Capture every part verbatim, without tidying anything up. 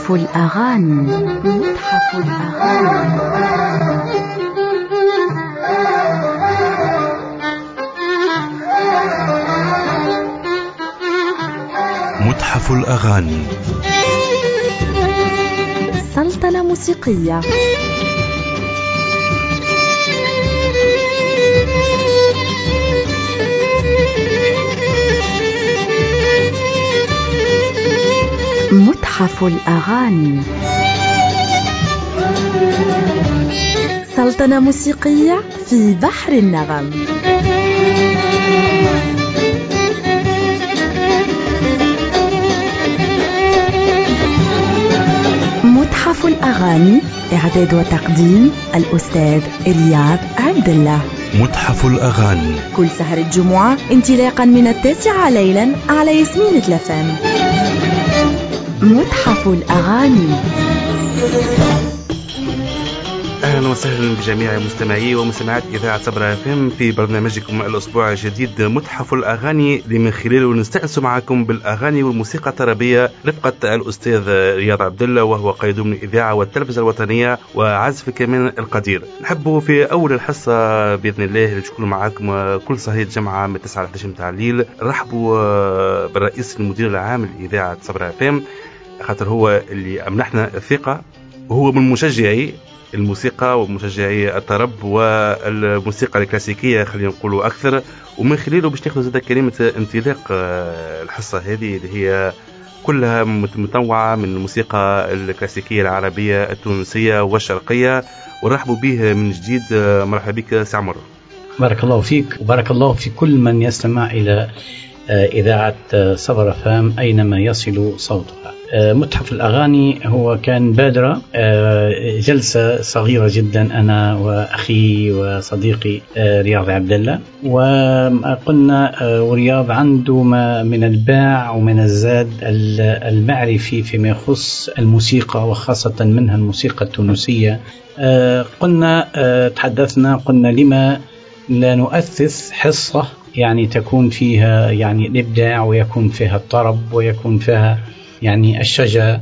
متحف الأغاني. متحف الأغاني. متحف الأغاني. سلطنة موسيقية. متحف الأغاني. سلطنة موسيقية في بحر النغم. متحف الأغاني، إعداد وتقديم الأستاذ رياض عبد الله. متحف الأغاني كل سهر الجمعة انطلاقا من التاسعة ليلا على ياسمين تلفان. متحف الأغاني. أهلا وسهلا بجميع مستمعي ومستمعات إذاعة صبرا اف ام في برنامجكم الأسبوع الجديد متحف الأغاني، اللي من خلاله نستأنس معكم بالأغاني والموسيقى الطربية رفقة الأستاذ رياض عبد الله، وهو قيد من الإذاعة والتلفزة الوطنية وعازف كمان القدير. نحبوا في أول الحصة بإذن الله اللي تكون معكم كل صهيد جمعة من تسعة ل احد عشر متاع الليل نرحبوا بالرئيس المدير العام لإذاعة صبرا اف ام، خاطر هو اللي أمنحنا الثقة، وهو من مشجعي الموسيقى ومشجعي الطرب والموسيقى الكلاسيكية خلينا نقولوا أكثر، ومن خلاله باش ناخذ زاد كلمة انطلاق الحصة هذه اللي هي كلها متنوعة من الموسيقى الكلاسيكية العربية التونسية والشرقية. ورحبوا به من جديد. مرحبا بك سي عمر. بارك الله فيك وبارك الله في كل من يستمع إلى إذاعة صبرا اف ام أينما يصل صوتها. متحف الأغاني هو كان بادرة جلسة صغيرة جدا أنا وأخي وصديقي رياض عبد الله، وقلنا ورياض عنده ما من الباع ومن الزاد المعرفي فيما يخص الموسيقى وخاصة منها الموسيقى التونسية. قلنا تحدثنا قلنا لما لا نؤسس حصة يعني تكون فيها يعني الإبداع ويكون فيها الطرب ويكون فيها يعني الشجا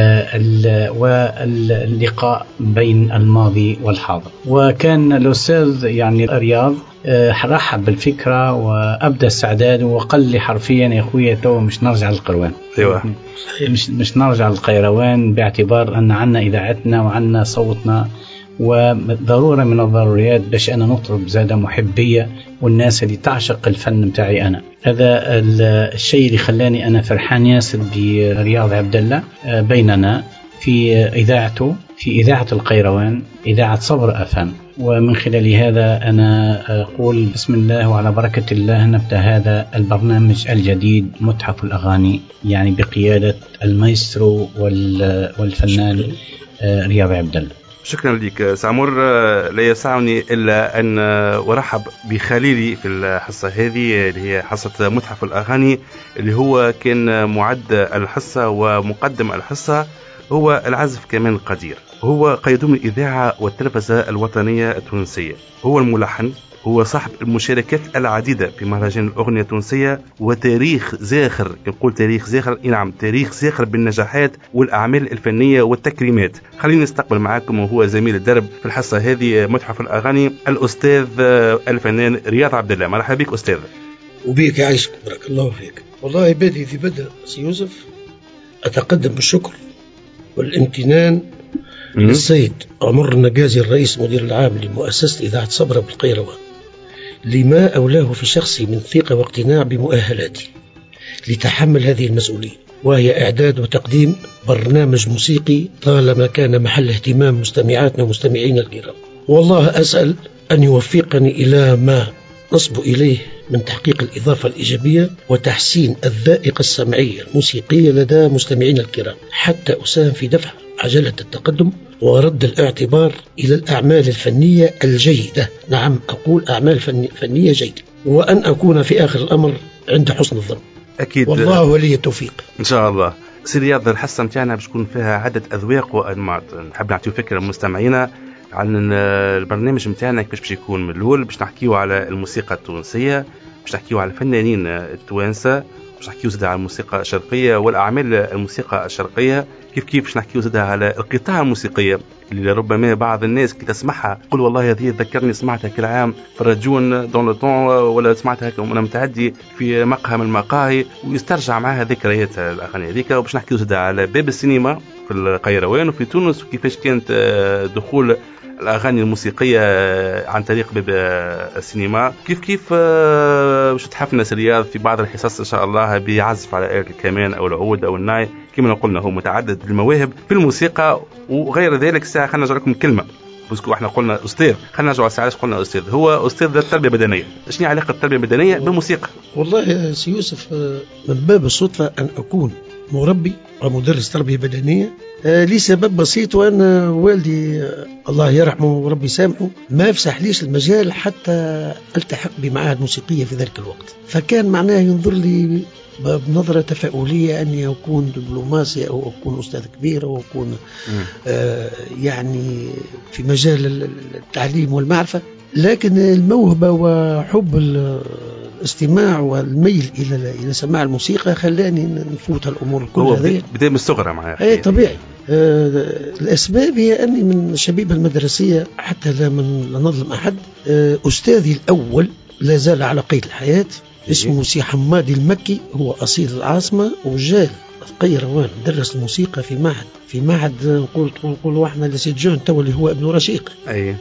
واللقاء بين الماضي والحاضر. وكان الأستاذ يعني رياض رحب بالفكرة وأبدأ استعداده وقال لي حرفيا يا أخويا تو مش نرجع للقروان، مش, مش نرجع للقيروان، باعتبار أن عنا إذاعتنا وعنا صوتنا، وضرورة من الضروريات باش أنا نطلب زادة محبية والناس اللي تعشق الفن متاعي أنا. هذا الشيء اللي خلاني أنا فرحان ياسر برياض عبد الله بيننا في إذاعته في إذاعة القيروان، إذاعة صبرا اف ام. ومن خلال هذا أنا أقول بسم الله وعلى بركة الله نبدأ هذا البرنامج الجديد متحف الأغاني، يعني بقيادة المايسترو والفنان رياض عبد الله. شكرا لك سامور. لا يسعني إلا أن ورحب بخليلي في الحصة هذه اللي هي حصة متحف الأغاني، اللي هو كان معد الحصة ومقدم الحصة، هو العازف كمان القدير، هو قيدوم الإذاعة والتلفزة الوطنية التونسية، هو الملحن، هو صاحب المشاركات العديدة في مهرجان الأغنية التونسية، وتاريخ زاخر. نقول تاريخ زاخر، نعم تاريخ زاخر بالنجاحات والأعمال الفنية والتكريمات. خلينا نستقبل معاكم وهو زميل الدرب في الحصة هذه متحف الأغاني الأستاذ الفنان رياض عبد الله. مرحبا بك أستاذ. وبيك يعيشك بارك الله فيك. والله بادي في بدء سي يوسف أتقدم بالشكر والامتنان للسيد عمر النقازي الرئيس المدير العام لمؤسسة إذاعة صبرا بالقيروان لما أولاه في شخصي من ثقة واقتناع بمؤهلاتي لتحمل هذه المسؤولية، وهي إعداد وتقديم برنامج موسيقي طالما كان محل اهتمام مستمعاتنا ومستمعينا الكرام. والله أسأل أن يوفقني إلى ما نصب إليه من تحقيق الإضافة الإيجابية وتحسين الذائقة السمعية الموسيقية لدى مستمعينا الكرام، حتى أساهم في دفع عجلة التقدم ورد الاعتبار إلى الأعمال الفنية الجيدة. نعم أقول أعمال فنية جيدة، وأن أكون في آخر الأمر عند حسن الظن. أكيد والله ولي التوفيق إن شاء الله. سي رياض، الحصة متاعنا باش تكون فيها عدة أذواق وأنماط. نحب نعطيو فكرة للمستمعين عن البرنامج متاعنا كيفاش باش يكون. من الأول باش نحكيو على الموسيقى التونسية، باش نحكيو على الفنانين التوانسة، باش نحكيو زاد على الموسيقى الشرقيه والاعمال الموسيقى الشرقيه، كيف كيف باش نحكيو زاد على القطاع الموسيقيه اللي ربما بعض الناس كي تسمعها تقول والله هذه تذكرني سمعتها كل عام في الراديون دون لو طون، ولا سمعتها وانا متعدي في مقهى من المقاهي ويسترجع معها ذكريات الاغاني هذيك. وباش نحكيو زاد على باب السينما في القيروان وفي تونس، وكيفاش كانت دخول الأغاني الموسيقية عن طريق باب السينما. كيف كيف باش تحفنا رياض في بعض الحصص إن شاء الله بيعزف على آلة الكمان أو العود أو الناي، كما قلنا هو متعدد المواهب في الموسيقى وغير ذلك. ساعة خلينا نرجع لكم كلمة، بسكو احنا قلنا أستاذ، خلينا نرجع ساعة قلنا أستاذ، هو أستاذ التربية البدنية. شنو علاقة التربية البدنية بالموسيقى؟ والله يا سي يوسف، من باب الصدفة أن أكون مربي ومدرس تربية بدنية آه لي سبب بسيط، وأن والدي آه الله يرحمه وربي يسامحه ما فسح ليش المجال حتى التحق بمعاهد موسيقية في ذلك الوقت، فكان معناه ينظر لي بنظرة تفاؤلية أني أكون دبلوماسي أو أكون أستاذ كبير أو أكون آه يعني في مجال التعليم والمعرفة. لكن الموهبة وحب الاستماع والميل إلى إلى سماع الموسيقى خلاني نفوت الأمور كلها هذه. بدأ من الصغر معايا. أي طبيعي. آه الأسباب هي أني من الشبيبة المدرسية حتى لا من لا نظلم أحد. آه أستاذي الأول لا زال على قيد الحياة، اسمه سي حمادي المكي، هو أصيل العاصمة وجال قيروان، درس الموسيقى في معهد في معهد نقول نقولوا احنا لسيد جون تو اللي هو ابن رشيق. اي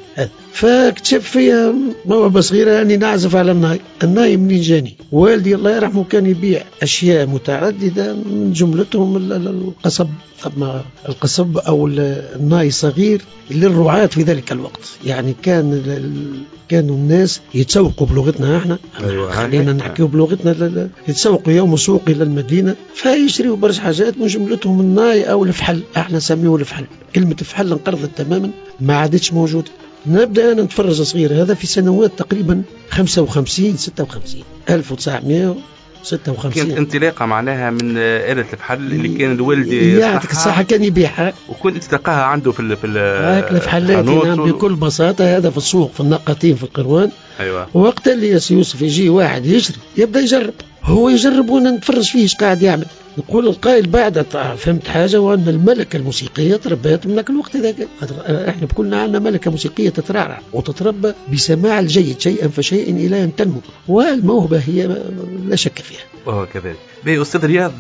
فاكتشف فيها موهبه صغيره اني نعزف على الناي. الناي منين جاني؟ والدي الله يرحمه كان يبيع اشياء متعدده من جملتهم القصب، اما القصب او الناي صغير للرعاة في ذلك الوقت. يعني كان كانوا الناس يتسوقوا بلغتنا احنا، أيوة خلينا نحكيو بلغتنا، يتسوقوا يوم سوق الى المدينه فيشتريوا برشا حاجات من جملتهم الناي او الفحل، احنا نسميه الفحل. كلمه الفحل انقرضت تماما ما عادتش موجوده. نبدا انا نتفرج صغير، هذا في سنوات تقريبا خمسة وخمسين ستة وخمسين ألف وتسعمائة وستة وخمسين. كانت انطلاقه معناها من آلة الفحل اللي كان الوالد يعطيك الصحه كان يبيعها، وكنت تلقاها عنده في في الفحلات. نعم بكل بساطه، هذا في السوق في النقاطين في القروان. ايوه. وقت اللي يا سي يوسف يجي واحد يشري يبدا يجرب، هو يجرب وانا نتفرج فيه ايش قاعد يعمل. نقول القائل بعد فهمت حاجه، وان الملكه الموسيقيه تربيت من ذاك الوقت ذاك. احنا كلنا عندنا ملكه موسيقيه تترعرع وتتربى بسماع الجيد شيئا فشيئا الى ان تنمو، والموهبه هي لا شك فيها. اه كذلك. باهي استاذ رياض،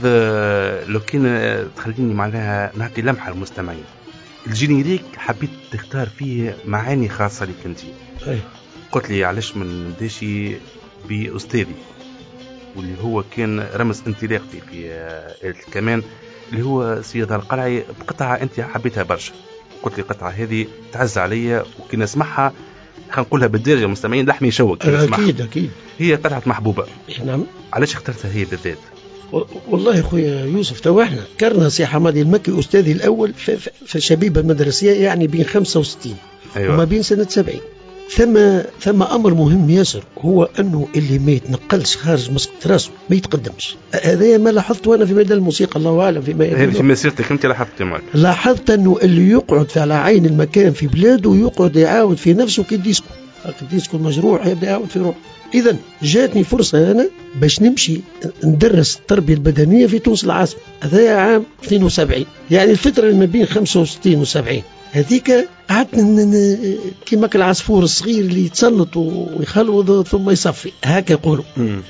لو كان تخليني معناها نعطي لمحه للمستمعين، الجينيريك حبيت تختار فيه معاني خاصه لك انت. أي. قلت لي علاش من نبداشي باستاذي واللي هو كان رمز انطلاقتي في آلة الكمان اللي هو سيد القلعي، بقطعة أنت حبيتها برشا. قلت لي قطعة هذه تعز عليا وكي نسمعها خلينا نقولها بالدارجة المستمعين لحمي يشوق. أكيد أكيد. هي قطعة محبوبة. نعم. علاش اخترتها هي بالذات؟ والله يا خويا يوسف، تو احنا كرنا سي حمادي المكي أستاذي الأول في الشبيبة المدرسية، يعني بين خمسة وستين أيوة. وما بين سنة سبعين. ثم ثم امر مهم ياسر، هو انه اللي ما يتنقلش خارج مسقط راسه ما يتقدمش. هذا ما لاحظته انا في مجال الموسيقى، الله اعلم فيما هذه في مسيرتك انت لاحظت معك. لاحظت انه اللي يقعد على عين المكان في بلاده يقعد يعاود في نفسه كي ديسكو، الديسكو مجروح يبدا يعاود في روحه. اذا جاتني فرصه انا باش نمشي ندرس التربيه البدنيه في تونس العاصمه، هذا عام اثنين وسبعين، يعني الفتره اللي ما بين خمسة وستين وسبعين. هذيك قعدت كيما العصفور الصغير اللي يتسلط ويخلوض ثم يصفي، هكا يقولوا.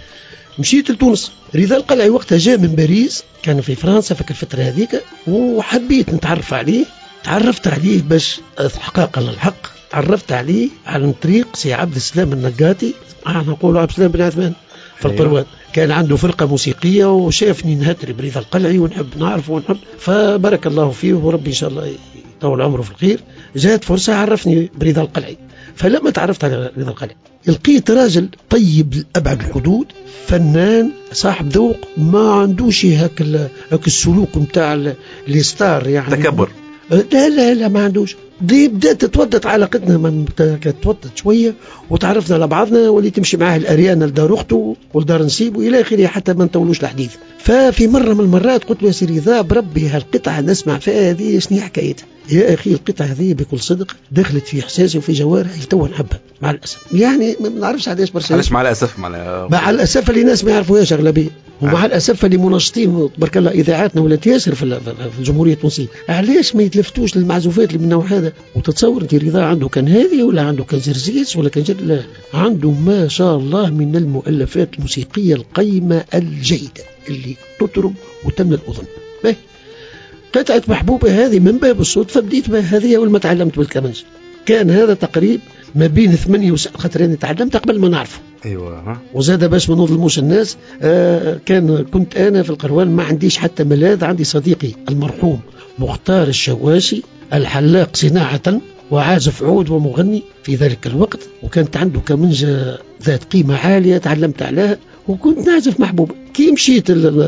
مشيت لتونس. رضا القلعي وقتها جاء من باريس، كان في فرنسا في الفترة هذيك، وحبيت نتعرف عليه. تعرفت عليه باش حقاقا للحق، تعرفت عليه عن طريق سي عبد السلام النقاتي، احنا نقولوا عبد السلام بن عثمان في القروان. كان عنده فرقة موسيقية وشافني نهتري برضا القلعي ونحب نعرفه ونحب، فبارك الله فيه وربي إن شاء الله طول عمره في الخير. جاءت فرصة عرفني برضا القلعي. فلما تعرفت على رضا القلعي لقيت راجل طيب لأبعد الحدود، فنان صاحب ذوق، ما عندوش هاك هاك السلوك نتاع الستار يعني تكبر. لا لا لا ما عندوش. دي بدأت تتودت علاقتنا، من تتودت شوية وتعرفنا على بعضنا، واللي تمشي معاه الأريانة لدار أخته ولدار نسيب وإلى آخره حتى ما نطولوش الحديث. ففي مرة من المرات قلت له يا سي رضا بربي هالقطعة نسمع فيها هذه شنو حكايتها؟ يا أخي القطعة هذه بكل صدق دخلت في إحساسي وفي جوارحي تو نحبها مع الأسف. يعني ما نعرفش علاش برشا. علاش مع الأسف؟ مع, مع الأسف اللي ناس ما يعرفوهاش أغلبية. ومع الاسف اللي مناشطين تبارك الله اذاعاتنا ولات ياسر في في الجمهوريه التونسيه، علاش ما يتلفتوش للمعزوفات اللي من النوع هذا؟ وتتصور انت رضا عنده كان هذه ولا عنده كان زرزيس ولا كان جر... لا، عنده ما شاء الله من المؤلفات الموسيقيه القيمه الجيده اللي تطرب وتملى الاذن. باهي قطعه محبوبه هذه من باب الصدفه بديت بها هذه اول ما تعلمت بالكمنج، كان هذا تقريب ما بين ثمانية وسبعة، خاطر أنا تعلمت قبل ما نعرفه. ايوه. وزاد باش ما نظلموش الناس، آه كان كنت انا في القروان ما عنديش حتى ملاذ، عندي صديقي المرحوم مختار الشواشي الحلاق صناعة وعازف عود ومغني في ذلك الوقت، وكانت عنده كمنجة ذات قيمة عالية تعلمت عليها، وكنت نعزف محبوبة. كي مشيت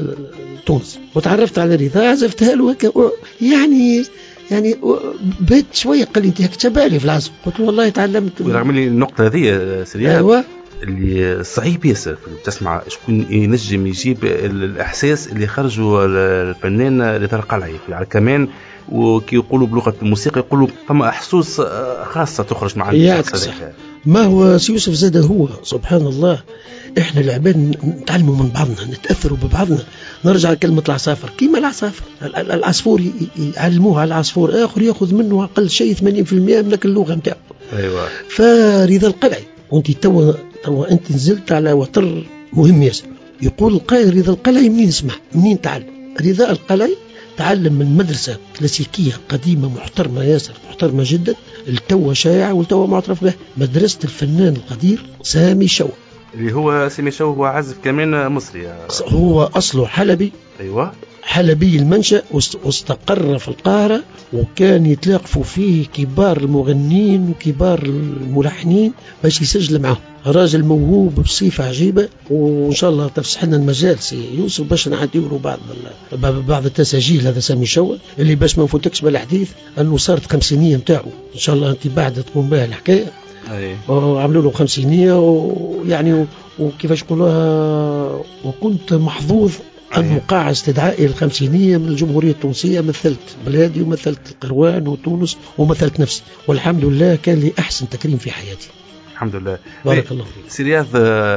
تونس وتعرفت على رضا عزفتها له هكا، يعني يعني بيت شويه قال لي انت هيك تشبالي في العزف، قلت له والله تعلمت. ورغم لي النقطه هذه سريعه، أيوة. اللي صعيب ياسر تسمع شكون ينجم يجيب الاحساس اللي خرجوا الفنان رضا القلعي على كمان، وكي يقولوا بلغه الموسيقى يقولوا فما احسوس خاصه تخرج مع الشخص هذا. ما هو سي يوسف زاد هو سبحان الله، احنا العباد نتعلموا من بعضنا، نتاثروا ببعضنا. نرجع لكلمه العصافر، كيما العصافر العصفور يعلموها على العصفور اخر ياخذ منه اقل شيء ثمانين بالمئة من اللغه نتاعو. ايوه. فرضا القلعي وانت توا توا انت نزلت على وتر مهم ياسر. يقول القائل رضا القلعي منين سمع منين تعلم؟ رضا القلعي تعلم من مدرسة كلاسيكية قديمة محترمة ياسر، محترمة جدا، التوى شائعة والتوى معترف به، مدرسة الفنان القدير سامي شو، اللي هو سامي شو هو عازف كمان مصري. هو أصله حلبي. أيوة. حلبي المنشأ، واستقر في القاهرة، وكان يتلاقفوا فيه كبار المغنين وكبار الملحنين باش يسجل معهم. راجل موهوب بصفة عجيبة، وإن شاء الله تفسح لنا المجال سي يوسف باش نعديله بعض بعض التساجيل. هذا سامي شو اللي باش ما نفوتكش بالحديث أنه صارت خمسينية متاعه، إن شاء الله أنت بعد تقوم بها الحكاية. أي. وعملوا له خمسينية، ويعني وكيفاش يقولوها، وكنت محظوظ أن وقع استدعائي الخمسينية من الجمهورية التونسية، مثلت بلادي ومثلت القروان وتونس ومثلت نفسي، والحمد لله كان لي أحسن تكريم في حياتي. الحمد لله. بارك الله فيك. سي رياض،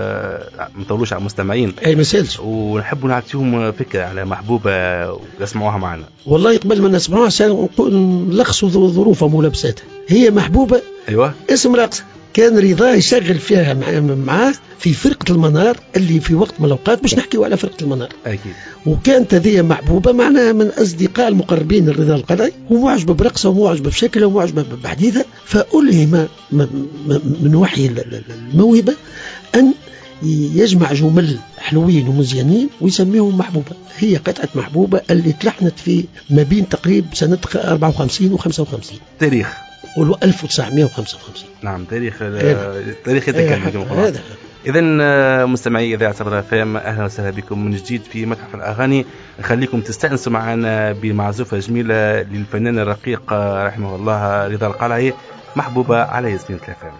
ما نطولوش على المستمعين. اي ما سالش، ونحب نعطيهم فكره على محبوبه ويسمعوها معنا. والله قبل ما نسمعوها نلخصوا ظروفها وملابساتها. هي محبوبه، ايوه، اسم راقصه، كان رضا يشغل فيها معاه في فرقة المنار، اللي في وقت من الأوقات باش نحكيوا على فرقة المنار. أكيد. وكانت هذه محبوبة معنا من أصدقاء المقربين الرضا القلعي، ومعجبة برقصة ومعجبة بشكلها ومعجبة بحديثها، فألهم من وحي الموهبة أن يجمع جمل حلوين ومزيانين ويسميهم محبوبة. هي قطعة محبوبة اللي تلحنت في ما بين تقريب سنة أربعة وخمسين و خمسة وخمسين. تاريخ قولوا ألف وتسعمائة وخمسة وخمسين. نعم، تاريخ تاريخ يتكلم. هذا. إذا مستمعي إذاعة صبرا اف ام، أهلا وسهلا بكم من جديد في متحف الأغاني. نخليكم تستأنسوا معنا بمعزوفة جميلة للفنان الرقيق رحمه الله رضا القلعي، محبوبة على ياسمين اف ام.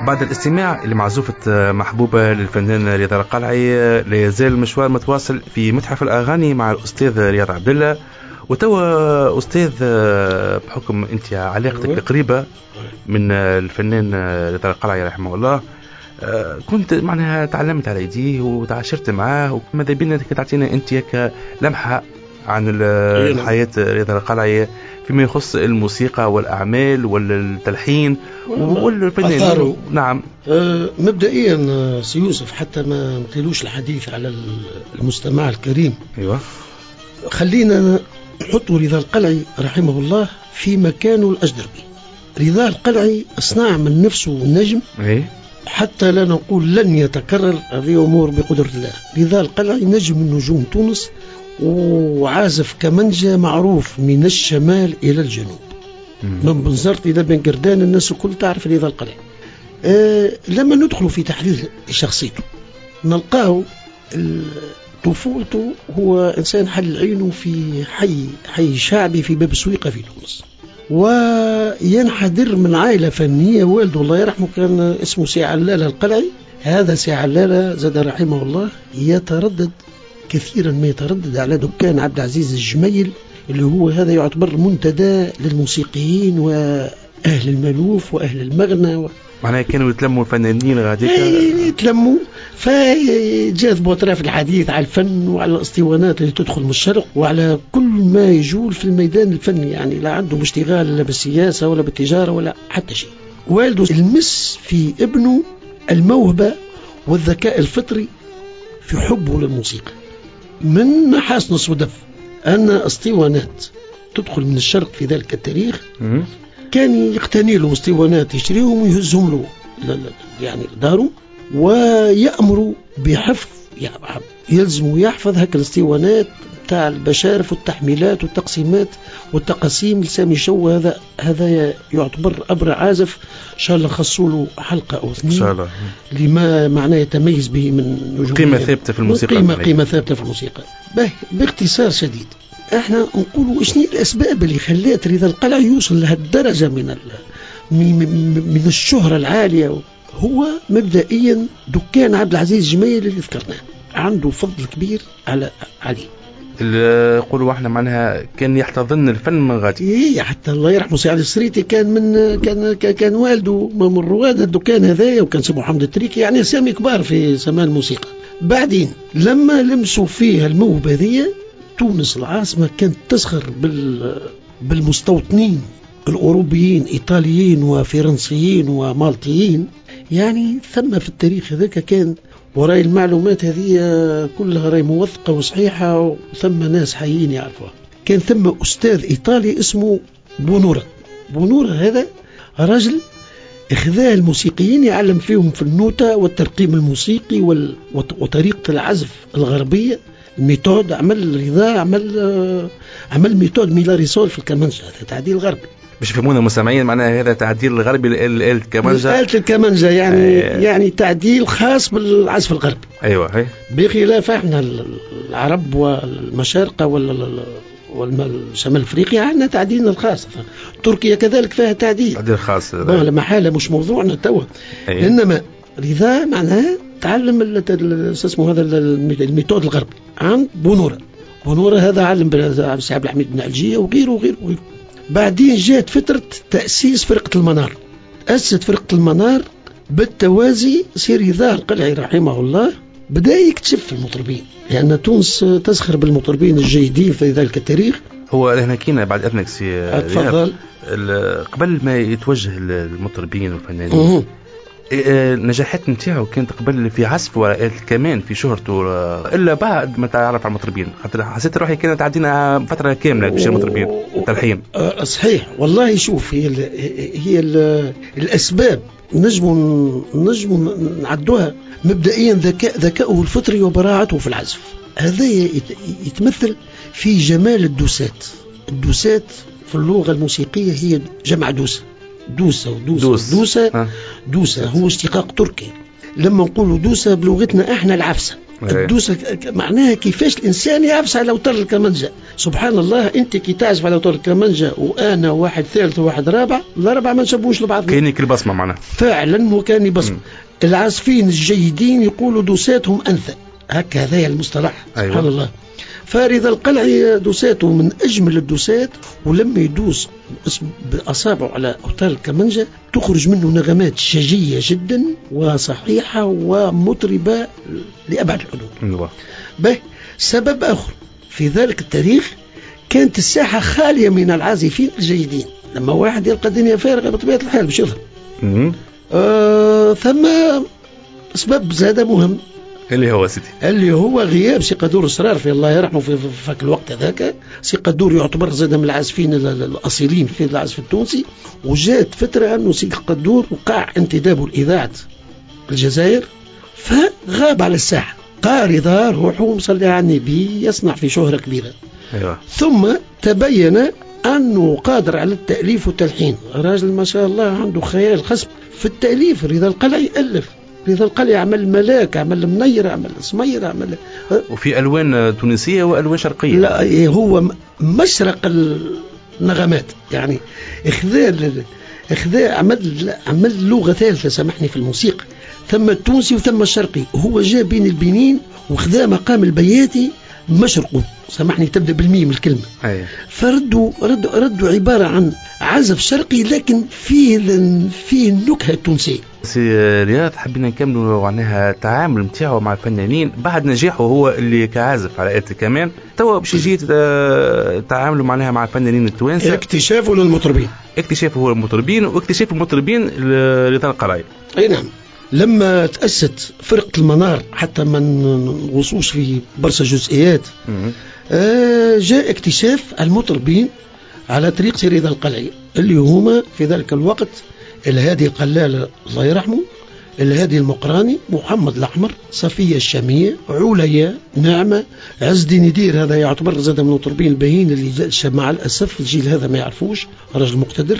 بعد الاستماع لمعزوفة محبوبة للفنان رضا القلعي، لا يزال المشوار متواصل في متحف الأغاني مع الأستاذ رياض عبد الله. وتوا أستاذ، بحكم أنت علاقتك قريبة من الفنان رضا القلعي رحمه الله، كنت معناها تعلمت على يديه وتعاشرت معاه، وماذا بينا تعطينا أنت لمحة عن الحياة رضا القلعي فيما يخص الموسيقى والأعمال والتلحين والفنان. نعم. أه مبدئيا سي يوسف، حتى ما نطيلوش الحديث على المستمع الكريم، أيوة، خلينا نحط رضا القلعي رحمه الله في مكانه الأجدر به. رضا القلعي أصنع من نفسه نجم، أي، حتى لا نقول لن يتكرر، هذه أمور بقدرة الله. رضا القلعي نجم من نجوم تونس، وعازف كمنجة معروف من الشمال إلى الجنوب، من بنزرت إلى بن قردان، الناس الكل تعرف رضا القلعي. أه لما ندخل في تحليل شخصيته نلقاه طفولته هو إنسان حل عينه في حي حي شعبي في باب سويقة في تونس، وينحدر من عائلة فنية. والده الله يرحمه كان اسمه سي علالة القلعي. هذا سي علالة زاد رحمه الله يتردد كثيرا ما يتردد على دكان عبد العزيز الجميل، اللي هو هذا يعتبر منتدى للموسيقيين وأهل الملوف وأهل المغنى و... معناها كانوا يتلموا الفنانين غاديك يتلموا، فجاذبوا أطراف الحديث على الفن وعلى الاسطوانات اللي تدخل من الشرق وعلى كل ما يجول في الميدان الفني. يعني لا عنده اشتغال لا بالسياسة ولا بالتجارة ولا حتى شيء. والده المس في ابنه الموهبة والذكاء الفطري في حبه للموسيقى. من محاسن الصدف أن اسطوانات تدخل من الشرق في ذلك التاريخ كان يقتني له اسطوانات، يشتريهم ويهزهم له يعني داره، ويأمر بحفظ، يلزم يحفظ هكا الاسطوانات تاع البشارف والتحميلات والتقسيمات والتقاسيم لسامي شو. هذا هذا يعتبر أبرع عازف، إن شاء الله خصوا له حلقة أو اثنين إن شاء الله، لما معناه يتميز به من نجوم قيمة ثابتة في الموسيقى. قيمة قيمة ثابتة في الموسيقى. باختصار شديد احنا نقولوا شنو الأسباب اللي خلت رضا القلعي يوصل لهالدرجة من من الشهرة العالية. هو مبدئيا دكان عبد العزيز جميل اللي ذكرناه عنده فضل كبير على عليه. يقولوا احنا معناها كان يحتضن الفن من غادي. ايه حتى الله يرحمه سي علي السريتي كان من كان كان والده من رواد الدكان هذايا، وكان اسمه محمد التريكي، يعني اسامي كبار في سماع الموسيقى. بعدين لما لمسوا فيها الموهبة ذي، تونس العاصمة كانت تسخر بال بالمستوطنين الأوروبيين، إيطاليين وفرنسيين ومالطيين. يعني ثم في التاريخ هذاك كان وراي المعلومات هذه كلها راي موثقة وصحيحة، وثم ناس حيين يعرفوها. كان ثم أستاذ إيطالي اسمه بونورا. بونورا هذا رجل إخذاه الموسيقيين يعلم فيهم في النوتة والترقيم الموسيقي وال... وطريقة العزف الغربية، الميثود. عمل رضا عمل عمل ميثود ميلاريسول في الكمانجة، هذا تعديل غربي باش يفهمونا المستمعين. معناها هذا تعديل الغربي لآلة الكمانجة، آلة الكمانجة يعني أيه. يعني تعديل خاص بالعزف الغربي. ايوه هي. بخلاف احنا العرب والمشارقة والشمال افريقيا عندنا تعديلنا الخاص. تركيا كذلك فيها تعديل تعديل خاص، لا محالة مش موضوعنا توا. أيه. انما رضا معناها تعلم اسمه هذا الميثود الغربي عند بونورا. بونورا هذا علم بالسي عبد الحميد بن علجية وغيره وغيره وغيره. بعدين جاءت فترة تأسيس فرقة المنار. أسست فرقة المنار بالتوازي سي رضا القلعي رحمه الله بدأ يكتشف المطربين، لأن تونس تسخر بالمطربين الجيدين في ذلك التاريخ. هو هنا كينا بعد أذنك سي أتفضل. قبل ما يتوجه المطربين والفنانين، النجاحات نتاعو كانت قبل في عزف وآلة الكمان في شهرته، إلا بعد ما تعرف على المطربين. خاطر حسيت روحي كانت عدينا فترة كاملة في المطربين التلحين. صحيح والله. شوف هي ال هي ال الأسباب نجم نجم نعدوها. مبدئيا ذكاء ذكاؤه الفطري وبراعته في العزف، هذا يتمثل في جمال الدوسات. الدوسات في اللغة الموسيقية هي جمع دوسة، دوسة ودوسة دوس. دوسة, دوسة هو اشتقاق تركي. لما نقولوا دوسة بلغتنا احنا العفسة. الدوسة معناها كيفاش الإنسان يعفس على أوتار الكمنجة. سبحان الله، أنت كي تعزف على أوتار الكمنجة وأنا واحد ثالث وواحد رابع، الأربعة ما نشبوش لبعض. كاين كل بصمة معناها. فعلا وكان بصمة. العازفين الجيدين يقولوا دوساتهم أنثى، هكا هذا المصطلح. أيوة. سبحان الله. فريضة القلعي دوساته من أجمل الدوسات، ولما يدوس بأصابعه على أوتار الكمنجة تخرج منه نغمات شجية جدا وصحيحة ومطربة لأبعد الحدود. به سبب آخر، في ذلك التاريخ كانت الساحة خالية من العازفين الجيدين. لما واحد يلقى الدنيا فارغة بطبيعة الحال باش يظهر. آه ثم أسباب زادة مهم، اللي هو سيدي اللي هو غياب سي قدور الصرار في الله يرحمه في فاك الوقت هذاك. سي قدور يعتبر زاد من العازفين الاصيلين في العزف التونسي، وجات فتره انه سي قدور وقع انتدابه الاذاعه الجزائر فغاب على الساحه. قاري ظهر روحه مصلي على النبي يصنع في شهره كبيره. أيوة. ثم تبين انه قادر على التاليف والتلحين، راجل ما شاء الله عنده خيال خصب في التاليف. رضا القلعي الف، رضا القلعي عمل ملاك، عمل منير، عمل سمير، عمل وفي ألوان تونسية وألوان شرقية. لا هو مشرق النغمات، يعني إخذاء إخذاء عمل عمل لغة ثالثة سامحني في الموسيقى، ثم التونسي وثم الشرقي. هو جاء بين البنين وخذا مقام البياتي مشرقه سامحني تبدأ بالميم الكلمة. أيه. فردوا ردوا ردوا عبارة عن عزف شرقي لكن فيه فيه النكهة التونسية. سي رياض، حبينا نكملوا عنها التعامل نتاعو مع الفنانين بعد نجاحه هو اللي كعازف على آلة كمان. توا باش يجي تعاملوا معناها مع الفنانين التوانسة، اكتشافه للمطربين، اكتشافه هو المطربين واكتشاف المطربين لرضا القلعي. اي نعم. لما تأسست فرقة المنار حتى ما نغوصوش في برشا جزئيات، آه جاء اكتشاف المطربين على طريق سي رضا القلعي اللي هما في ذلك الوقت الهادي القلال الله يرحمه، الهادي المقراني، محمد الأحمر، صفية الشامية، عليا، نعمة، عز الدين يدير. هذا يعتبر زاد من المطربين الباهين اللي مع الأسف الجيل هذا ما يعرفوش، رجل مقتدر.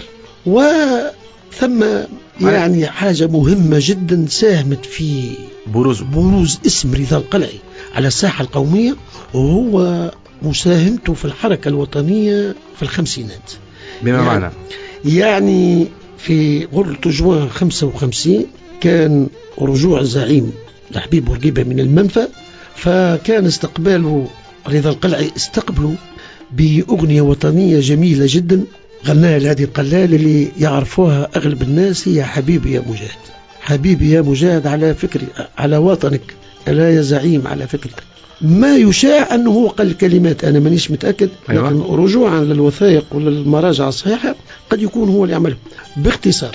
وثم يعني حاجة مهمة جدا ساهمت في بروز بروز اسم رضا القلعي على الساحة القومية، وهو مساهمته في الحركة الوطنية في الخمسينات. بما يعني معنى يعني في غرة جوان خمسة وخمسين كان رجوع الزعيم لحبيب بورقيبة من المنفى، فكان استقباله رضا القلعي استقبله بأغنية وطنية جميلة جدا غناها الهادي القلال اللي يعرفوها أغلب الناس، هي حبيبي يا مجاهد. حبيبي يا مجاهد على فكري، على وطنك، ألا يا زعيم على فكرك. ما يشاع أنه هو قال الكلمات، أنا مانيش متأكد، لكن أيوة. رجوعا للوثائق وللمراجع الصحيحة قد يكون هو اللي عمله. باختصار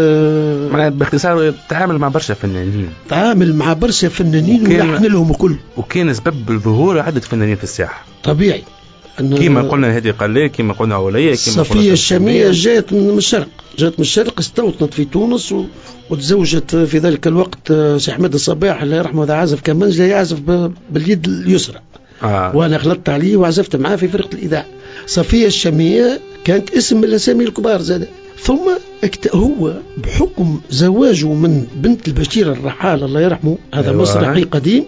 أه باختصار تعامل مع برشا فنانين، تعامل مع برشا فنانين ولحن لهم الكل، وكان سبب ظهور عدة فنانين في الساحة طبيعي. كما قلنا هذه قلال، كما قلنا عليا، كما صفية الشامية جاءت من الشرق، جاءت من الشرق، استوطنت في تونس و... وتزوجت في ذلك الوقت سي أحمد الصباح الله يرحمه، هذا عازف كمانجا يعزف ب... باليد اليسرى. آه. وأنا غلطت عليه وعزفت معاه في فرقة الإذاعة. صفية الشامية كانت اسم من الأسامي الكبار زاد. ثم هو بحكم زواجه من بنت البشير الرحال الله يرحمه، هذا أيوة. مسرحي قديم،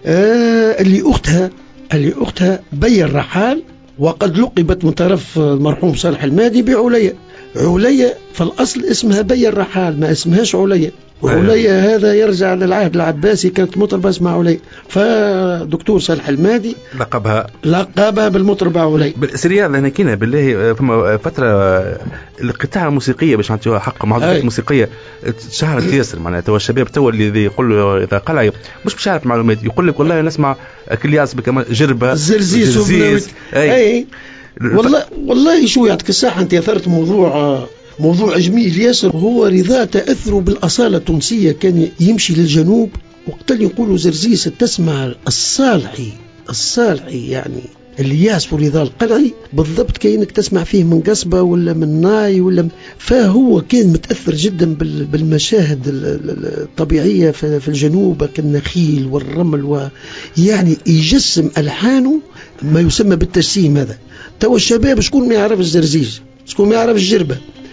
آه اللي أختها اللي أختها بي الرحال، وقد لقبت من طرف المرحوم صالح المادي بعليا. عليا في الأصل اسمها بي الرحال، ما اسمهاش عليا. وعليا هذا يرجع للعهد العباسي، كانت مطربة اسمها عليا، فدكتور صالح المادي لقبها لقبها بالمطربة عليا. بالسريع لأن كنا بالله فما فترة القطاع الموسيقية باش نعطيوها حق معلومات موسيقية تشهرت ياسر، معناها توا الشباب توا اللي يقول له إذا قلعي مش باش يعرف معلومات، يقول لك والله نسمع كل يعزف كمان جربة زرزيس, زرزيس. أي. أي. والله والله شو يعطيك الصحة، أنت أثرت موضوع موضوع جميل ياسر. هو رضا تأثره بالأصالة التونسية، كان يمشي للجنوب وقت اللي يقولوا زرزيس تسمع الصالحي الصالحي يعني اللي يعزفوا رضا القلعي بالضبط كأنك تسمع فيه من قصبة ولا من ناي ولا م... فهو كان متأثر جدا بالمشاهد الطبيعية في الجنوب كالنخيل والرمل، ويعني يجسم ألحانه ما يسمى بالتجسيم. هذا توا الشباب شكون ما يعرف الزرزيج، شكون ما يعرف الجربة،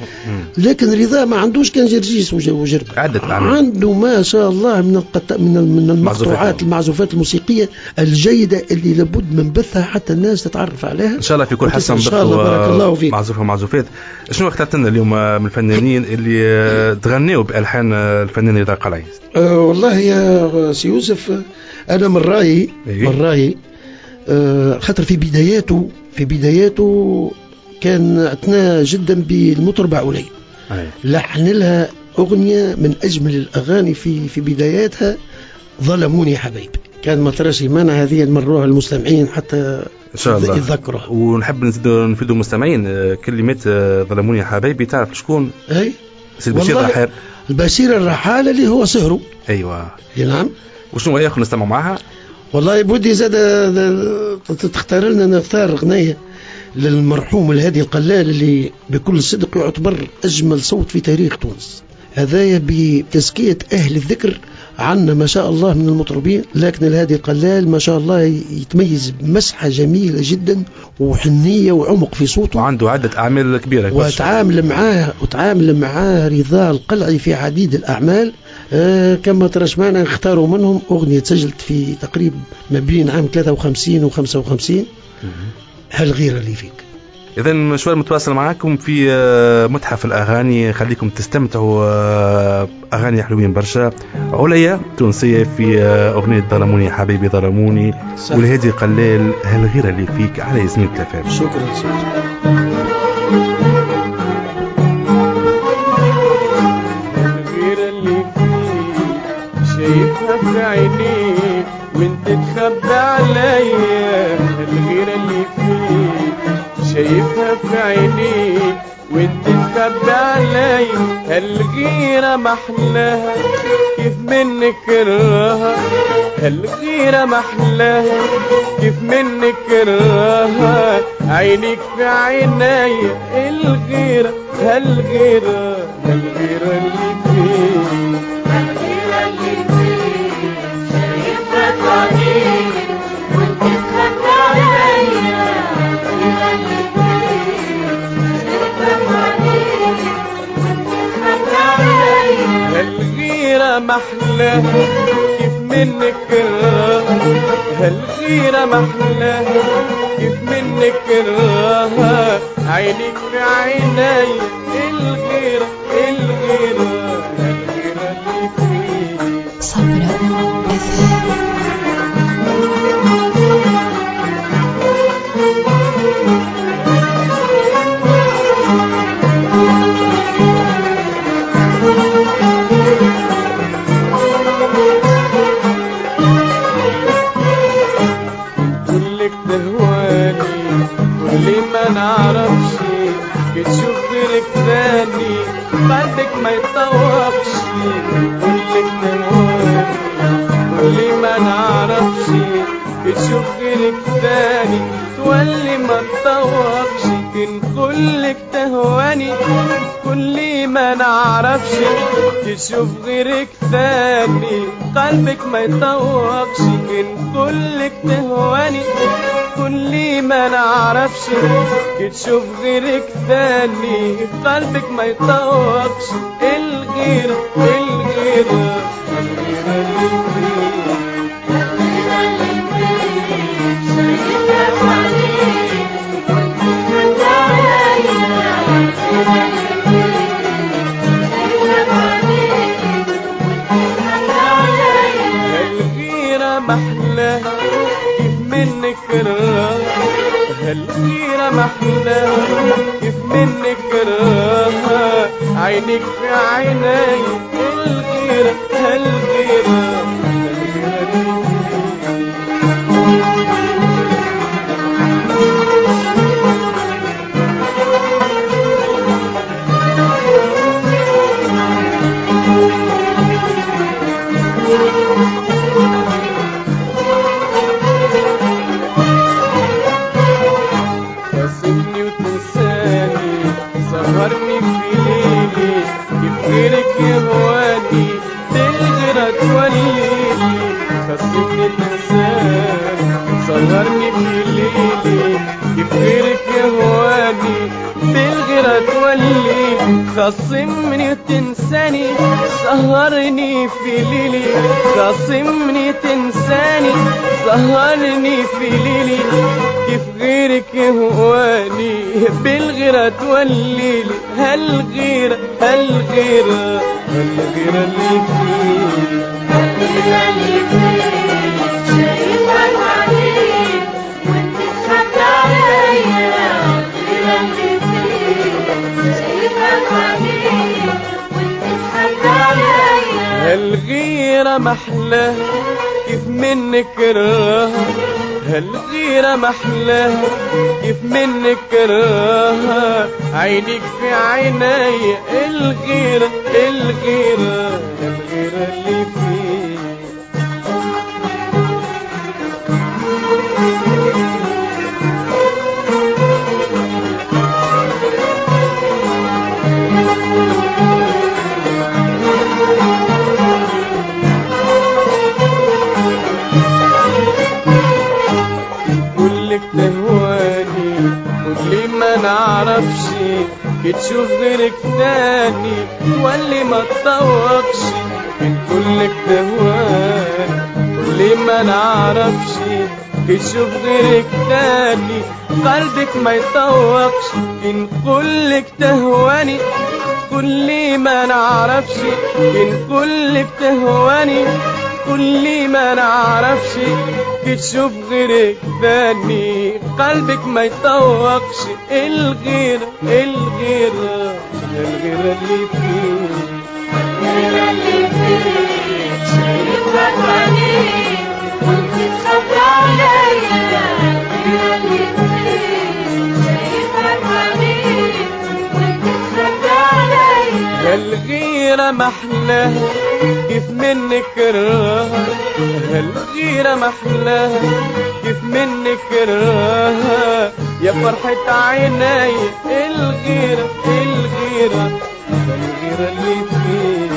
لكن رضا ما عندوش كان جرجيس وجرب، عنده ما شاء الله من القط... من من المقطوعات المعزوفات الموسيقيه الجيده اللي لابد من بثها حتى الناس تتعرف عليها ان شاء الله في كل حصه. ان شاء الله بارك الله فيك. معزوفه معزوفات. شنو اخترت لنا اليوم من الفنانين اللي تغنيوا بالحان الفنان رضا قلعيز؟ أه والله يا سي يوسف انا من رايي من رايي أه خاطر في بداياته في بداياته كان اعتنى جدا بالمطربة علي، لحن لها أغنية من أجمل الأغاني في في بداياتها، ظلموني حبايبي. كان مطرش مانع هذه المروها المستمعين حتى إن شاء الله يتذكرها. ونحب نفيد المستمعين كلمات ظلموني حبايبي تعرف شكون؟ أي سي البشير الرحال. البشير الرحال اللي هو صهره. أيوة نعم. وشنو ياخذ نستمع معها؟ والله بودي زاد تختار لنا نختار أغنية للمرحوم الهادي القلال اللي بكل صدق يعتبر أجمل صوت في تاريخ تونس. هذايا بتزكية أهل الذكر عنا ما شاء الله من المطربين، لكن الهادي القلال ما شاء الله يتميز بمسحة جميلة جدا وحنية وعمق في صوته، وعنده عدة أعمال كبيرة وتعامل معاه وتعامل معاه رضا القلعي في عديد الأعمال. آه كما ترش معنا اختاروا منهم أغنية سجلت في تقريبا ما بين عام ثلاثة وخمسين و خمسة وخمسين، هالغيرة اللي فيك. إذا مشوار متواصل معكم في متحف الأغاني، خليكم تستمتعوا أغاني حلوين برشا. عليا تونسية في أغنية ظلموني حبيبي ظلموني، والهادي قلال هالغيرة اللي فيك على ياسمين تلفاف. شكرا شكرا. الغيرة اللي فيك شايفها في عينيك وانت تخبى عليا، الغيرة اللي فيك شايفها في عينيك وانت تخبى علي، هالغيرة محلاها كيف منك كرهها، هالغيرة محلاها كيف منك كرهها، عينيك في عيني الغيرة، هالغيرة هالغيرة اللي فيك، هالغيرة اللي فيك شايفها في عينيك وانت تخبى عليا، هالغيرة محلاها كيف منك كرهها، هالغيرة محلاها كيف منك كرهها، عينيك في عيني الغيرة الغيرة هالغيرة اللي فيك. صبرا قلبك ما يتطوقش، كلك تهواني واللي ما نعرفش، تشوف غيرك ثاني تولي ما تطوقش، كن كلك تهواني كل ما نعرفش، تشوف غيرك ثاني قلبك ما يتطوقش، كن كلك تهواني كل ما نعرفش، تشوف غيرك ثاني قلبك ما يطوقش، الغيرة الغيرة الغيرة اللي فيك، الغيرة اللي فيك شايفها في عينيك وانت عليا، الغيرة اللي فيك شايفها في عينيك وانت عليا، الغيرة محلاها كيف منك كرهها، هالغيرة محلاها كيف منك كرهها، عينيك في عيني الغيرة هالغيرة هالغيرة اللي خاصمني وتنساني سهرني في ليلي، كيف غيرك يهواني بالغيرة توليلي، خاصمني تنساني سهرني في ليلي، كيف غيرك يهواني بالغيرة توليلي، خصمني وتنساني سهرني في ليلي خصمني تنساني سهرني في ليلي كيف غيرك يهواني بالغيرة توليلي هالغيرة هالغيرة هالغيرة اللي فيه هالغيرة اللي فيه شايفك عليك وانت تخبى عليا هالغيرة اللي فيه شايفك عليك وانت تخبى عليا هالغيرة محلاها كيف منك كراها هالغيرة محلاها كيف منك كراها عينيك في عيني الغيرة الغيرة الغيرة اللي فيه تهواني كل ما نعرفش تشوف غيرك تاني واللي ما تطوقش من كلك تهواني كل ما نعرفش تشوف غيرك تاني قلبك ما يطوقش إن كلك تهواني كل ما نعرفش إن كلك تهواني كل ما نعرفش تشوف غيرك ثاني قلبك ما يطوقش الغيرة الغيرة الغيرة اللي فيه الغيرة اللي فيه شايفك عليك وانت تخبى عليا الغيرة اللي فيه شايفك عليك وانت تخبى عليا الغيرة محلاها كيف منك كراها هالغيرة محلاها كيف منك كراها يا فرحة عيني الغيرة الغيرة الغيرة اللي فيه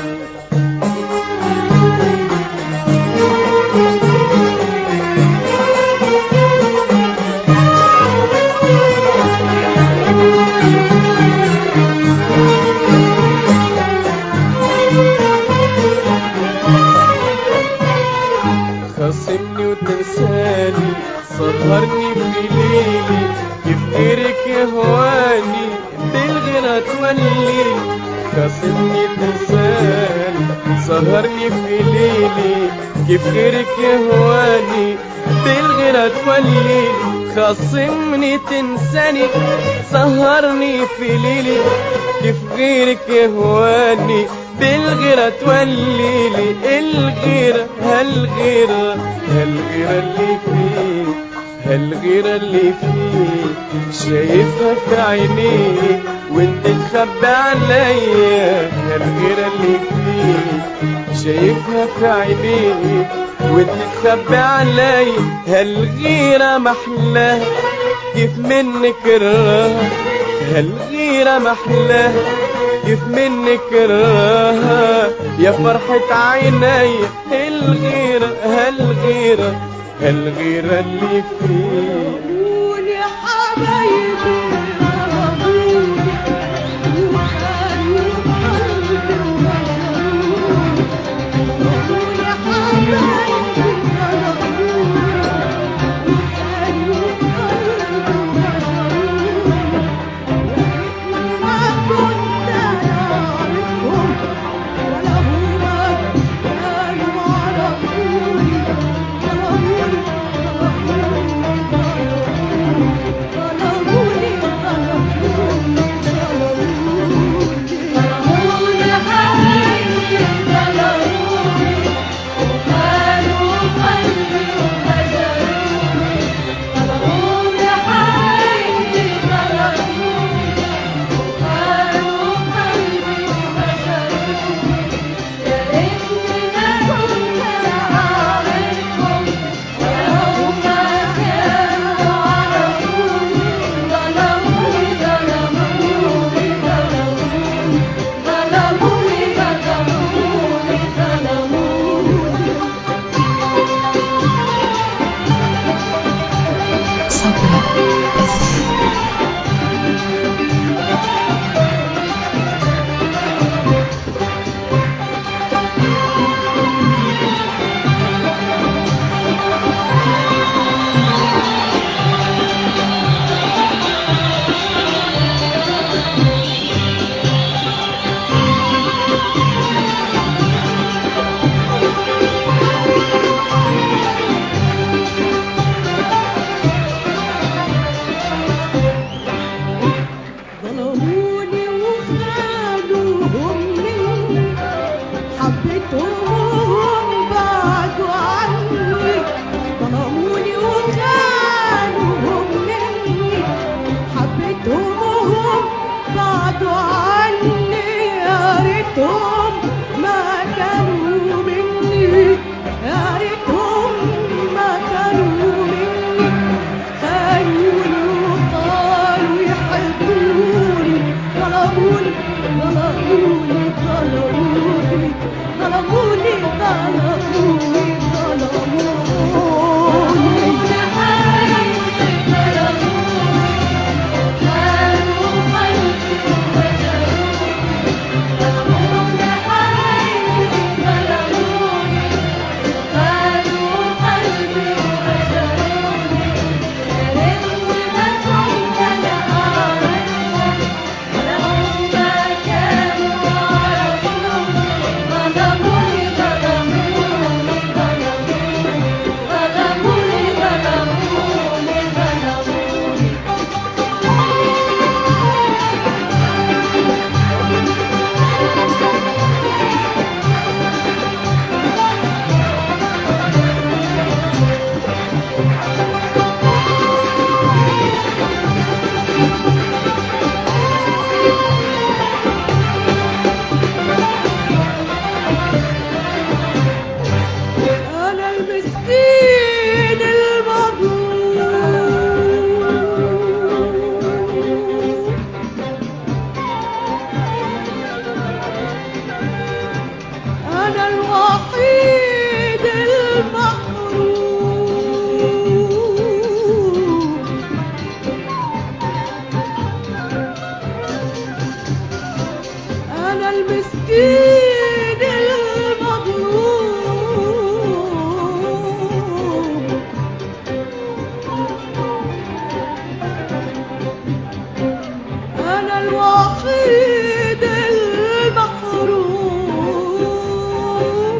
خصمني وتنساني سهرني في ليلي كيف غيرك يهواني بالغيرة توليلي خصمني تنساني سهرني في ليلي كيف غيرك يهواني بالغيرة توليلي خصمني تنساني سهرني في ليلي كيف غيرك يهواني بالغيرة توليلي الغيرة هالغيرة هالغيرة اللي فيه هالغيرة اللي فيه شايفها في عينيك وانت تخبى عليا هالغيرة اللي فيه شايفها في عينيك وانت تخبى عليا هالغيرة محلاها كيف منك كراها هالغيرة محلاها كيف منك كراها يا فرحة عيني الغيرة هالغيرة هالغيرة اللي فيه قول يا حبايبي ريتهم ما كانوا مني، يا ريتهم ما كانوا مني، خانوني وقالوا يحبوني، ظلموني ظلموني ظلموني ظلموني ظلموني ظلموني يا حبيبي ظلموني، خانوا قلبي وهجروني، ظلموني يا حبيبي ظلموني، خانوا قلبي وهجروني، يا ريتني ما كنت انا اعرفهم ولا هم كانوا يعرفوني، ظلموني ظلموني ظلموني ظلموني ظلموني ظلموني. أنا المسكين المظلوم، أنا الوحيد المحروم، أنا المسكين المظلوم، أنا الوحيد المحروم،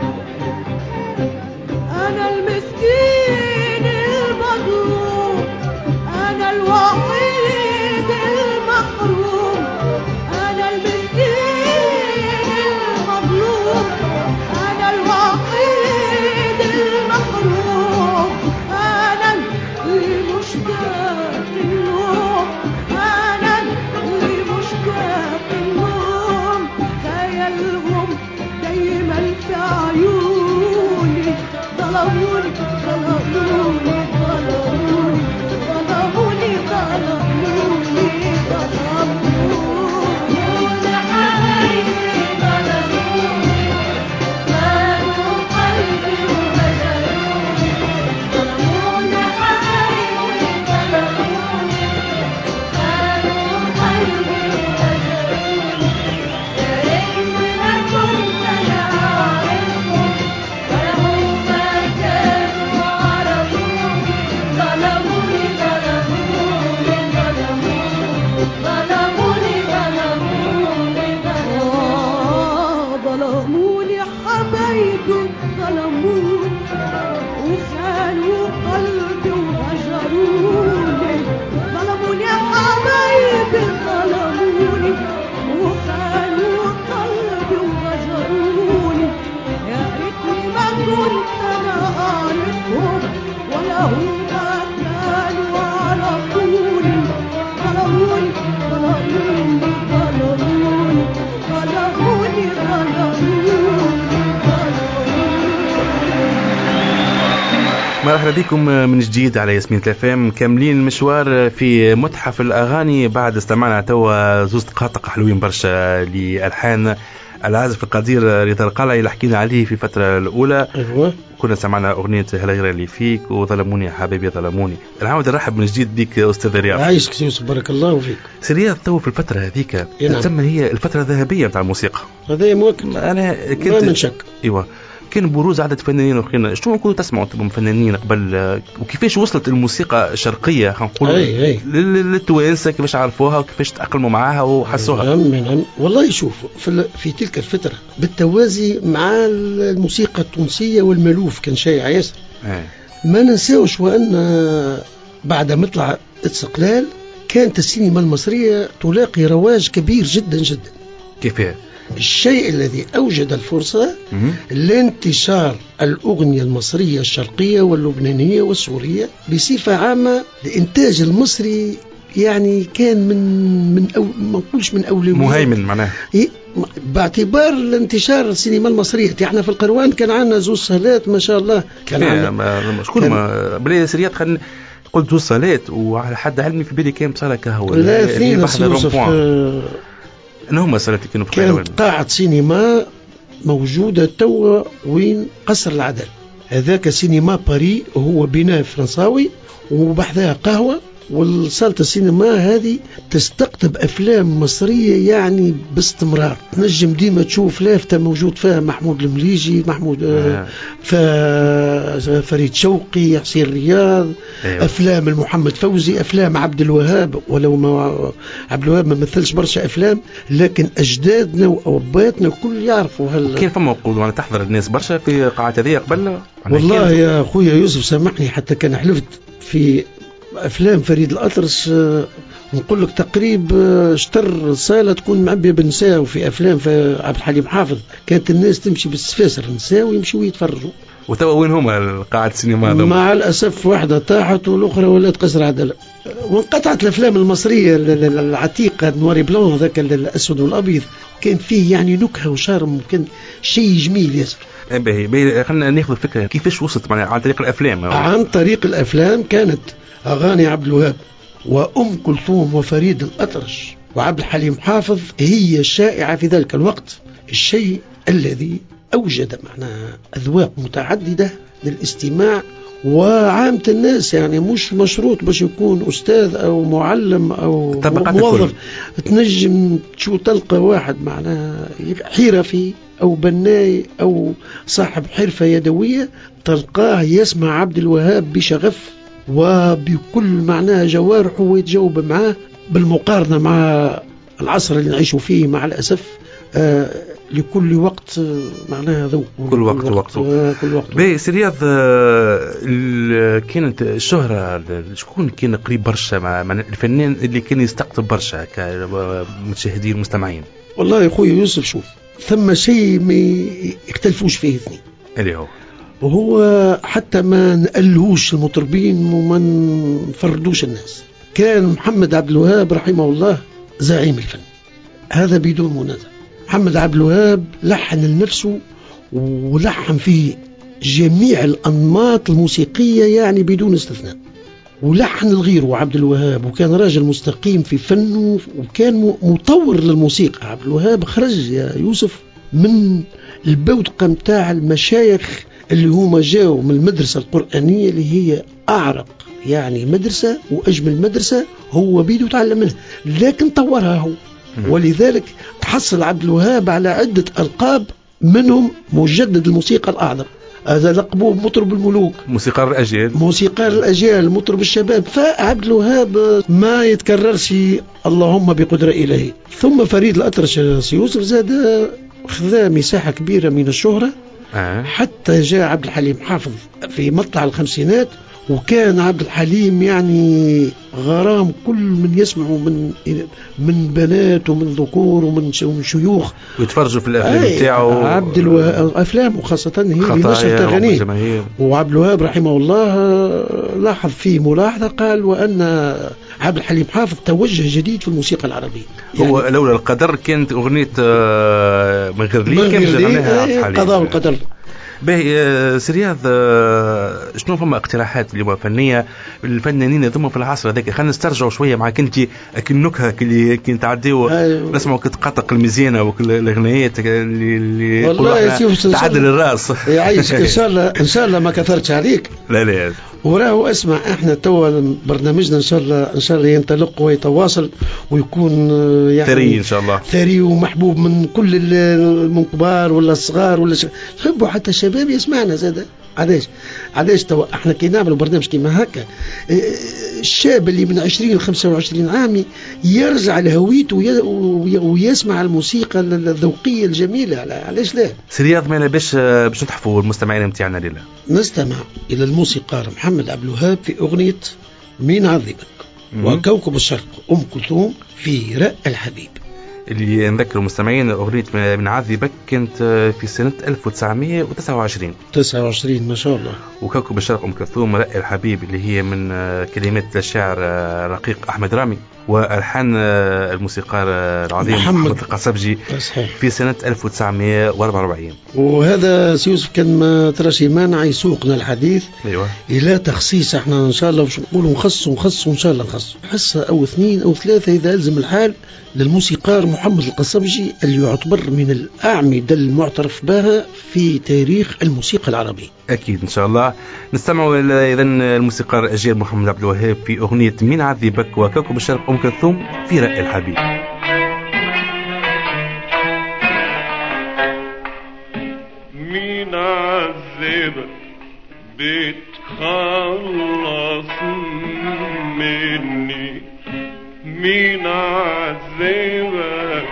أنا المسكين المظلوم، أنا الوحيد المحروم، أنا المسكين المظلوم، أنا الوحيد المحروم، أنا اللي مشتاق النوم، أنا اللي مشتاق النوم، خيالهم دايما في عيوني، ظلموني ظلموني ظلموني ظلموني ظلموني ظلموني يا حبيبي ظلموني، خانوا قلبي وهجروني، ظلموني يا حبيبي ظلموني، خانوا قلبي وهجروني، يا ريتني ما كنت انا اعرفهم ولا هم كانوا يعرفوني، ظلموني ظلموني ظلموني ظلموني ظلموني ظلموني يا حبايبي ظلموني، وخانوا قلبي وهجروني، ظلموني يا حبايبي ظلموني، وخانوا قلبي وهجروني، يا ريتني ما كنت انا اعرفهم ولا هم كانوا يعرفوني، ظلموني ظلموني ظلموني ظلموني ظلموني. مرحبا بكم من جديد على ياسمين تلفام، مكملين المشوار في متحف الأغاني بعد استمعنا توا زوز دقائق حلوين برشا لألحان العازف القدير رضا القلعي اللي حكينا عليه في الفترة الأولى. أيوة. كنا سمعنا أغنية هلا اللي فيك وظلموني يا حبيبي ظلموني. نعاود نرحب من جديد بك أستاذ رياض. عايشك سيوسف بارك الله فيك. سي رياض تو في الفترة هذيك نعم. تسمى هي الفترة الذهبية نتاع الموسيقى. هذا مؤكد. أنا كنت ما من شك. ايوه كان بروز عدد فنانين اخرين، شنو كنتوا تسمعوا من فنانين قبل، وكيفاش وصلت الموسيقى الشرقيه خلينا نقولوا للتوانسه، كيفاش عرفوها وكيفاش تاقلموا معاها وحسوها؟ نعم نعم والله شوف في, في تلك الفتره بالتوازي مع الموسيقى التونسيه والملوف كان شيء ياسر. ما ننساوش وان بعد مطلع استقلال كانت السينما المصريه تلاقي رواج كبير جدا جدا. كيف الشيء الذي أوجد الفرصة لانتشار الأغنية المصرية الشرقية واللبنانية والسورية بصفة عامة. الإنتاج المصري يعني كان من من أو ما نقولش من أولويات مهيمن معناه إيه باعتبار الانتشار السينما المصرية. احنا في القروان كان عندنا زوج صالات ما شاء الله. كان عندنا شكون ما بلي سريات خلينا قلت زوج صالات وعلى حد علمي في بالي كان صالة كهوة لا اثنين يوسف آه انهم صالات كانوا في القروان. كانت قاعة سينما موجودة توا وين قصر العدل، هذاك سينما باري هو بناء فرنساوي وبحذاها قهوة. والصالة السينما هذه تستقطب أفلام مصرية يعني باستمرار. تنجم ديما تشوف لافتة موجود فيها محمود المليجي، محمود آه. فريد شوقي، حسين رياض. أيوة. أفلام المحمد فوزي، أفلام عبد الوهاب، ولو ما عبد الوهاب ما مثلش برشا أفلام لكن أجدادنا وأباتنا كل يعرفوا هل كيف فما يقولوا أنا تحضر الناس برشا في قاعة هذه قبل. والله يا أخويا يوسف سامحني حتى كان حلفت في أفلام فريد الأطرش نقول لك تقريب اشتر صالة تكون معبية بالنساء. وفي أفلام في عبد الحليم حافظ كانت الناس تمشي بالسفاسر النساء ويمشوا يتفرجوا. وتوا وين هما قاعة السينما؟ مع الأسف واحدة طاحت والأخرى ولات قصر عدل. وانقطعت الأفلام المصرية العتيقة نواري بلون ذاك الأسود والأبيض كان فيه يعني نكهة وشارم وكان شيء جميل ياسر. باهي باهي خلينا ناخذ فكرة كيفاش وصلت عن طريق الأفلام. عن طريق الأفلام كانت أغاني عبد الوهاب وأم كلثوم وفريد الأطرش وعبد الحليم حافظ هي الشائعة في ذلك الوقت، الشيء الذي أوجد معنا أذواق متعددة للاستماع وعامة الناس. يعني مش مشروط باش يكون أستاذ أو معلم أو موظف، تنجم شو تلقى واحد معناها حرفي أو بناي أو صاحب حرفة يدوية تلقاه يسمع عبد الوهاب بشغف وبكل معناه جوارحه ويتجاوب معاه. بالمقارنة مع العصر اللي نعيشه فيه مع الأسف آه لكل وقت معناها ذوق كل وقت وقت آه كل وقت. باهي سرياض آه كانت الشهرة شكون كان قريب برشا مع الفنان اللي كان يستقطب برشا كمشاهدين المستمعين؟ والله يا أخوي يوسف شوف ثم شيء ما يختلفوش فيه اثنين اللي هو وهو حتى ما نقلهوش المطربين وما نفردوش الناس. كان محمد عبد الوهاب رحمه الله زعيم الفن، هذا بدون منازع. محمد عبد الوهاب لحن لنفسه ولحن في جميع الأنماط الموسيقية يعني بدون استثناء، ولحن الغير عبد الوهاب. وكان راجل مستقيم في فنه وكان مطور للموسيقى. عبد الوهاب خرج يا يوسف من البودقة متاع المشايخ اللي هما جاوا من المدرسة القرآنية اللي هي أعرق يعني مدرسة وأجمل مدرسة هو بيدو تعلم منها لكن طورها هو. ولذلك تحصل عبد الوهاب على عدة ألقاب منهم مجدد الموسيقى الأعظم، هذا لقبوه مطرب الملوك، موسيقار الأجيال، موسيقار الأجيال، مطرب الشباب. فعبد الوهاب ما يتكررش اللهم بقدرة إلهي. ثم فريد الأطرش يوسف زاد خذا مساحة كبيرة من الشهرة آه. حتى جاء عبد الحليم حافظ في مطلع الخمسينات وكان عبد الحليم يعني غرام كل من يسمعه من من بنات ومن ذكور ومن شيوخ ويتفرجوا في الافلام بتاعه. عبد الوهاب افلامه خاصه هي اللي نشرت اغانيه. وعبد الوهاب رحمه الله لاحظ فيه ملاحظه قال وان عبد الحليم حافظ توجه جديد في الموسيقى العربية. يعني هو لولا القدر كانت اغنيه من غير لي كان غناها عبد الحليم قضاء والقدر. باهي سرياض شنو فما اقتراحات اللي فنيه الفنانين ثم في العصر هذاك؟ خلينا نسترجعوا شويه معك انت النكهه اللي كي نتعديو أيوه. نسمعوا كتقطق المزيانه وكل الاغنيات اللي اللي والله تعدل الراس يعيشك ان شاء الله ان شاء الله ما كثرتش عليك. لا لا وراه اسمع احنا توا برنامجنا ان شاء الله ان شاء الله ينطلق ويتواصل ويكون يعني ثري ان شاء الله ثري ومحبوب من كل من كبار ولا صغار ولا نحبوا حتى الشباب يسمعنا زاد. علاش علاش توا احنا كي نعملوا برنامج كيما هكا الشاب اللي من عشرين ل خمسة وعشرين عام يرجع لهويته ويسمع الموسيقى الذوقيه الجميله. علاش لا سرياض ما باش باش نتحفوا المستمعين نتاعنا ليله نستمع الى الموسيقار محمد عبد الوهاب في اغنيه مين عذبك وكوكب الشرق ام كلثوم في رأ الحبيب. اللي نذكر المستمعين أغنية من عذبك كانت في سنة ألف وتسعمائة وتسعة وعشرين تسعة وعشرين ما شاء الله. وكوكب الشرق أم كلثوم رأي الحبيب اللي هي من كلمات الشاعر رقيق أحمد رامي وألحان الموسيقار العظيم محمد القصبجي في سنة ألف وتسعمائة وأربعة وأربعين. وهذا سيوسف كان ما تراشي مانع يسوقنا الحديث أيوة. إلى تخصيص احنا إن شاء الله باش نقولوا نخص ونخص وإن شاء الله نخص حصة أو اثنين أو ثلاثة إذا ألزم الحال للموسيقار محمد القصبجي اللي يعتبر من الأعمدة المعترف بها في تاريخ الموسيقى العربية. أكيد إن شاء الله نستمع إذا الموسيقار الأجيال محمد عبد الوهاب في أغنية من عذبك وكوكب الشرق أم كلثوم في رأي الحبيب. من عذبك بتخلص مني من عذبك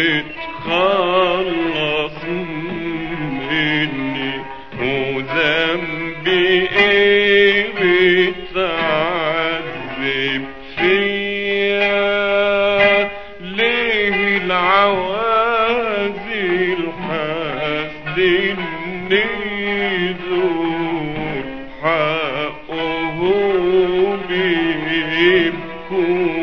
بتخلص مني وذنبي ايه بتعذب فيا ليه العوازي الحاسدني دول حقهم بيبكوا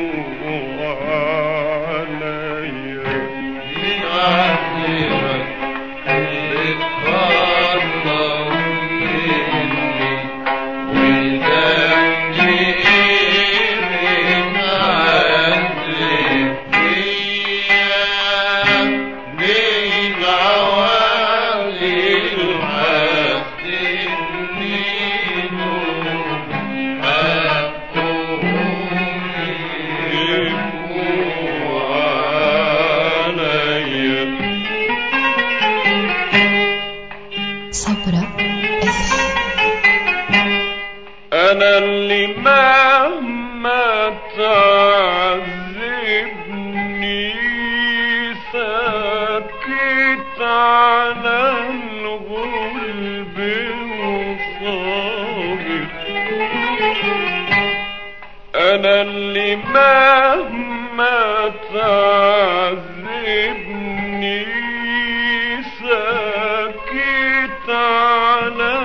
أنا اللي مهما تعذبني ساكت على الغلب وصابر أنا اللي مهما تعذبني ساكت على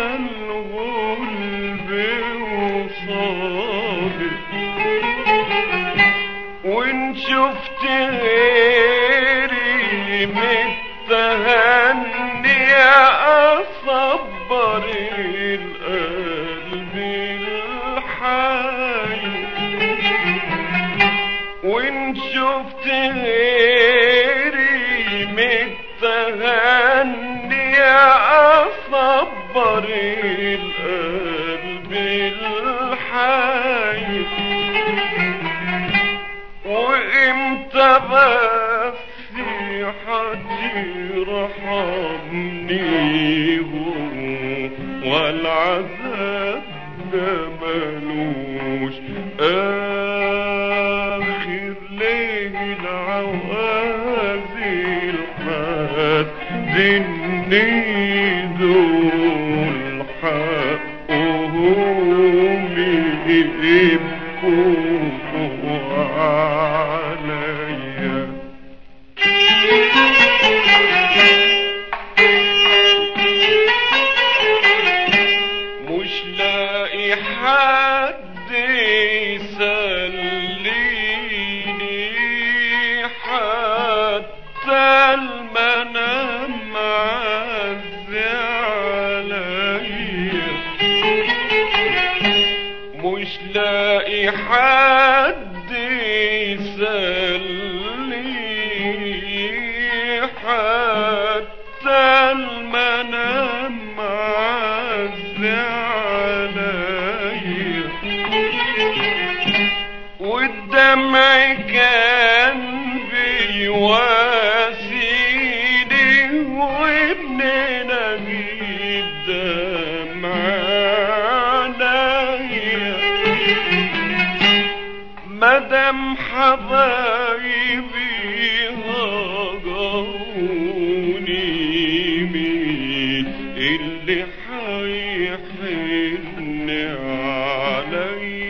وإن شفت غيري متهني أصبر القلب الحي وإن شفت غيري متهني أصبر القلب الحي وإمتى بس حترحمني والعذاب ده ملوش آخر ليه العوازي الحاسدني دول حقهم يبكوا مش لاقي حد يسليني حتى المنام معزي عليا مش لاقي حد يسليني حتى المنام معزي عليا والدمع كان بيواسيني وابننا جيب دمع عليا مدام حبايبي هجروني مين اللي حيحن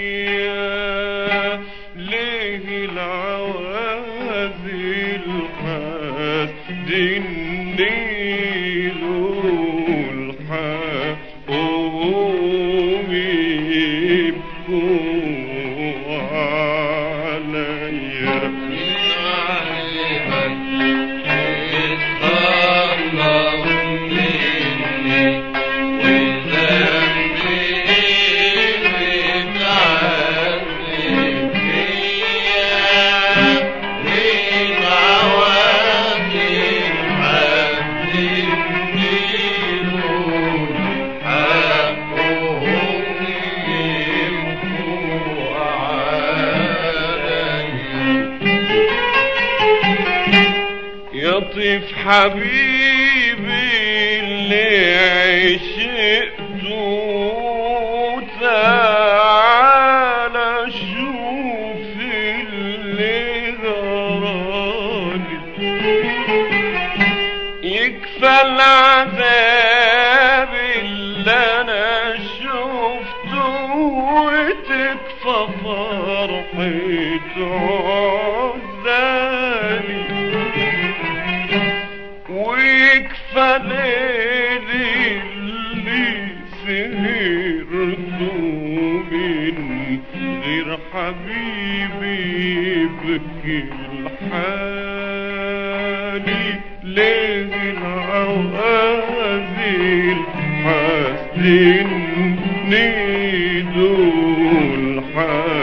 عليا ليه العوازي الحاسدني يطيف حبيبي اللي عشقته تعالى شوف اللي غراني يكفى العذاب اللي انا شفته وتكفى فرحته عزالي ويكفى ليلي اللي سهرته من غير حبيبي يبكي الحالي ليه العوازل حاسدني دول حالي